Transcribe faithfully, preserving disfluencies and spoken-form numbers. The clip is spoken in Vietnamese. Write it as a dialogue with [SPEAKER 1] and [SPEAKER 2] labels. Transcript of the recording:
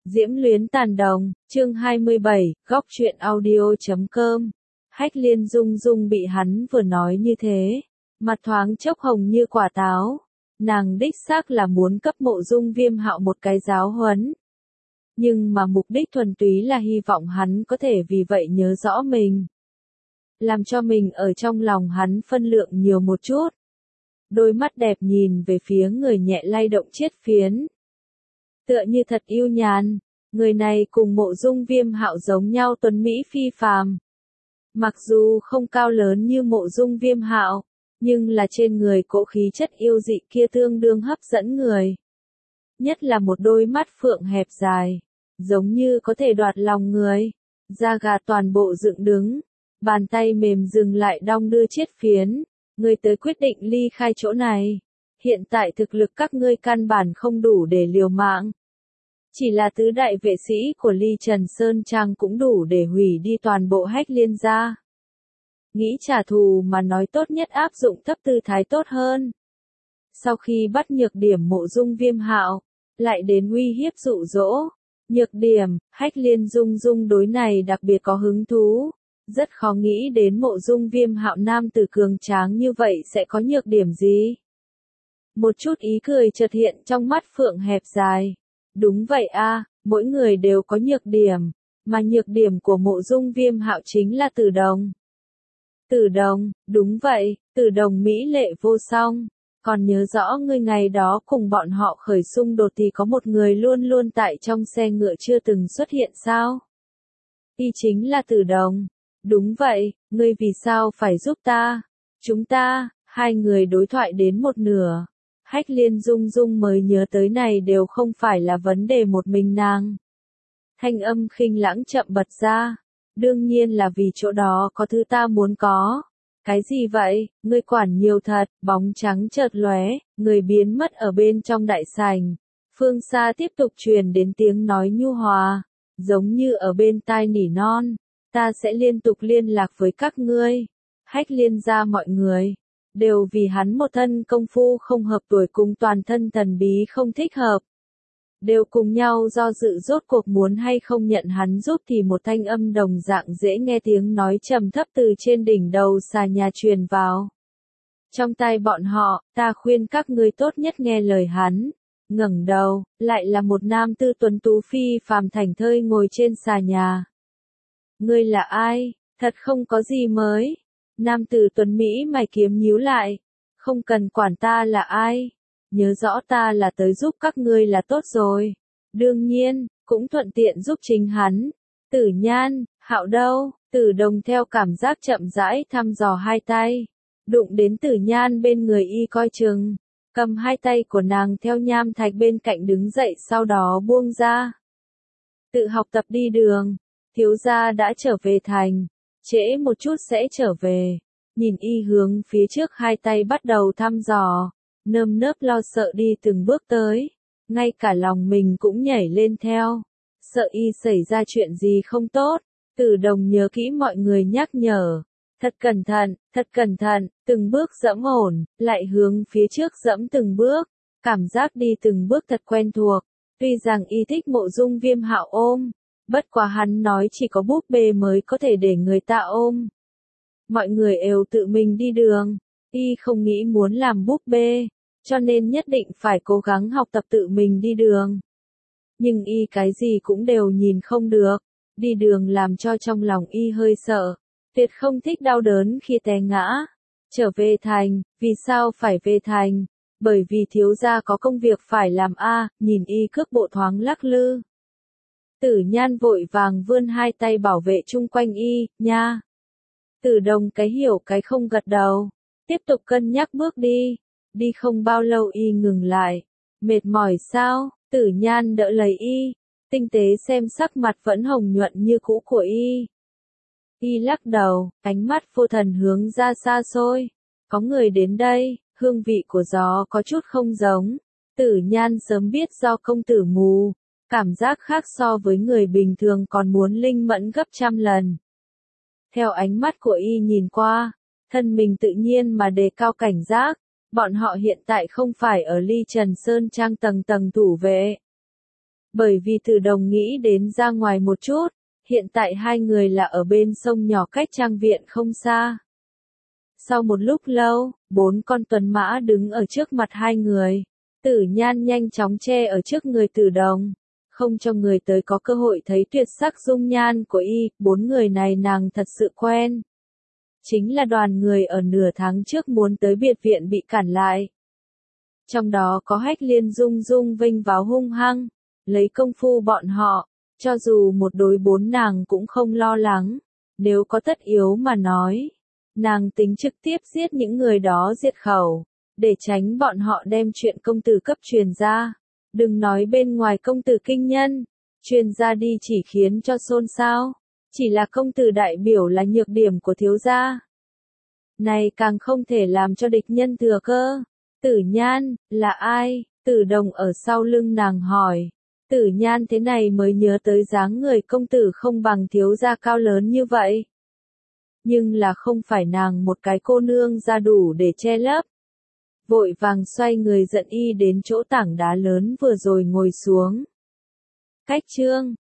[SPEAKER 1] Diễm luyến tàn đồng, chương hai mươi bảy, góc truyện audio chấm com. Hách Liên Dung Dung bị hắn vừa nói như thế, mặt thoáng chốc hồng như quả táo. Nàng đích xác là muốn cấp Mộ Dung Viêm Hạo một cái giáo huấn. Nhưng mà mục đích thuần túy là hy vọng hắn có thể vì vậy nhớ rõ mình. Làm cho mình ở trong lòng hắn phân lượng nhiều một chút. Đôi mắt đẹp nhìn về phía người nhẹ lay động chiết phiến. Tựa như thật yêu nhàn, người này cùng Mộ Dung Viêm Hạo giống nhau tuấn mỹ phi phàm. Mặc dù không cao lớn như Mộ Dung Viêm Hạo, nhưng là trên người cỗ khí chất yêu dị kia tương đương hấp dẫn người. Nhất là một đôi mắt phượng hẹp dài, giống như có thể đoạt lòng người, da gà toàn bộ dựng đứng, bàn tay mềm dừng lại đong đưa chiết phiến, ngươi tới quyết định ly khai chỗ này. Hiện tại thực lực các ngươi căn bản không đủ để liều mạng. Chỉ là tứ đại vệ sĩ của Ly Trần Sơn Trang cũng đủ để hủy đi toàn bộ Hách Liên gia. Nghĩ trả thù mà nói tốt nhất áp dụng thấp tư thái tốt hơn. Sau khi bắt nhược điểm Mộ Dung Viêm Hạo, lại đến uy hiếp dụ dỗ. Nhược điểm, Hách Liên Dung Dung đối này đặc biệt có hứng thú. Rất khó nghĩ đến Mộ Dung Viêm Hạo nam tử cường tráng như vậy sẽ có nhược điểm gì. Một chút ý cười chợt hiện trong mắt phượng hẹp dài. Đúng vậy a, mỗi người đều có nhược điểm, mà nhược điểm của Mộ Dung Viêm Hạo chính là Tử Đồng. Tử Đồng, đúng vậy, Tử Đồng mỹ lệ vô song. Còn nhớ rõ ngươi ngày đó cùng bọn họ khởi xung đột thì có một người luôn luôn tại trong xe ngựa chưa từng xuất hiện sao? Y chính là Tử Đồng. Đúng vậy, ngươi vì sao phải giúp ta? Chúng ta, hai người đối thoại đến một nửa. Hách Liên Dung Dung mới nhớ tới này đều không phải là vấn đề một mình nàng. Thanh âm khinh lãng chậm bật ra. Đương nhiên là vì chỗ đó có thứ ta muốn có. Cái gì vậy, ngươi quản nhiều thật, bóng trắng chợt lóe, người biến mất ở bên trong đại sảnh. Phương xa tiếp tục truyền đến tiếng nói nhu hòa, giống như ở bên tai nỉ non. Ta sẽ liên tục liên lạc với các ngươi. Hách Liên gia mọi người. Đều vì hắn một thân công phu không hợp tuổi cùng toàn thân thần bí không thích hợp. Đều cùng nhau do dự rốt cuộc muốn hay không nhận hắn giúp thì một thanh âm đồng dạng dễ nghe tiếng nói trầm thấp từ trên đỉnh đầu xà nhà truyền vào. Trong tai bọn họ, ta khuyên các ngươi tốt nhất nghe lời hắn. Ngẩng đầu, lại là một nam tư tuấn tú phi phàm thành thơi ngồi trên xà nhà. Ngươi là ai? Thật không có gì mới. Nam tử tuấn Mỹ mày kiếm nhíu lại. Không cần quản ta là ai. Nhớ rõ ta là tới giúp các ngươi là tốt rồi. Đương nhiên, cũng thuận tiện giúp chính hắn. Tử Nhan, Hạo đâu? Tử Đồng theo cảm giác chậm rãi thăm dò hai tay. Đụng đến Tử Nhan bên người y coi chừng. Cầm hai tay của nàng theo nham thạch bên cạnh đứng dậy sau đó buông ra. Tự học tập đi đường. Thiếu gia đã trở về thành. Trễ một chút sẽ trở về. Nhìn y hướng phía trước hai tay bắt đầu thăm dò. Nơm nớp lo sợ đi từng bước tới. Ngay cả lòng mình cũng nhảy lên theo. Sợ y xảy ra chuyện gì không tốt. Tử Đồng nhớ kỹ mọi người nhắc nhở. Thật cẩn thận, thật cẩn thận, từng bước dẫm ổn, lại hướng phía trước dẫm từng bước. Cảm giác đi từng bước thật quen thuộc. Tuy rằng y thích Mộ Dung Viêm Hạo ôm. Bất quá hắn nói chỉ có búp bê mới có thể để người ta ôm. Mọi người đều tự mình đi đường. Y không nghĩ muốn làm búp bê. Cho nên nhất định phải cố gắng học tập tự mình đi đường. Nhưng y cái gì cũng đều nhìn không được. Đi đường làm cho trong lòng y hơi sợ. Tuyệt không thích đau đớn khi té ngã. Trở về thành, vì sao phải về thành? Bởi vì thiếu gia có công việc phải làm a. Nhìn y cước bộ thoáng lắc lư. Tử Nhan vội vàng vươn hai tay bảo vệ chung quanh y, nha. Tử Đồng cái hiểu cái không gật đầu. Tiếp tục cân nhắc bước đi. Đi không bao lâu y ngừng lại. Mệt mỏi sao? Tử Nhan đỡ lấy y. Tinh tế xem sắc mặt vẫn hồng nhuận như cũ của y. Y lắc đầu, ánh mắt vô thần hướng ra xa xôi. Có người đến đây, hương vị của gió có chút không giống. Tử Nhan sớm biết do công tử mù. Cảm giác khác so với người bình thường còn muốn linh mẫn gấp trăm lần. Theo ánh mắt của y nhìn qua, thân mình tự nhiên mà đề cao cảnh giác. Bọn họ hiện tại không phải ở Ly Trần Sơn Trang tầng tầng thủ vệ. Bởi vì Tử Đồng nghĩ đến ra ngoài một chút, hiện tại hai người là ở bên sông nhỏ cách trang viện không xa. Sau một lúc lâu, bốn con tuấn mã đứng ở trước mặt hai người. Tử Nhan nhanh chóng che ở trước người Tử Đồng, không cho người tới có cơ hội thấy tuyệt sắc dung nhan của y. Bốn người này nàng thật sự quen. Chính là đoàn người ở nửa tháng trước muốn tới biệt viện bị cản lại. Trong đó có Hách Liên Dung Dung vênh váo hung hăng, lấy công phu bọn họ, cho dù một đối bốn nàng cũng không lo lắng, nếu có tất yếu mà nói. Nàng tính trực tiếp giết những người đó diệt khẩu, để tránh bọn họ đem chuyện công tử cấp truyền ra. Đừng nói bên ngoài công tử kinh nhân, truyền ra đi chỉ khiến cho xôn xao, chỉ là công tử đại biểu là nhược điểm của thiếu gia. Này càng không thể làm cho địch nhân thừa cơ. Tử Nhan, là ai? Tử Đồng ở sau lưng nàng hỏi. Tử Nhan thế này mới nhớ tới dáng người công tử không bằng thiếu gia cao lớn như vậy. Nhưng là không phải nàng một cái cô nương ra đủ để che lấp. Vội vàng xoay người dẫn y đến chỗ tảng đá lớn vừa rồi ngồi xuống. Cách chương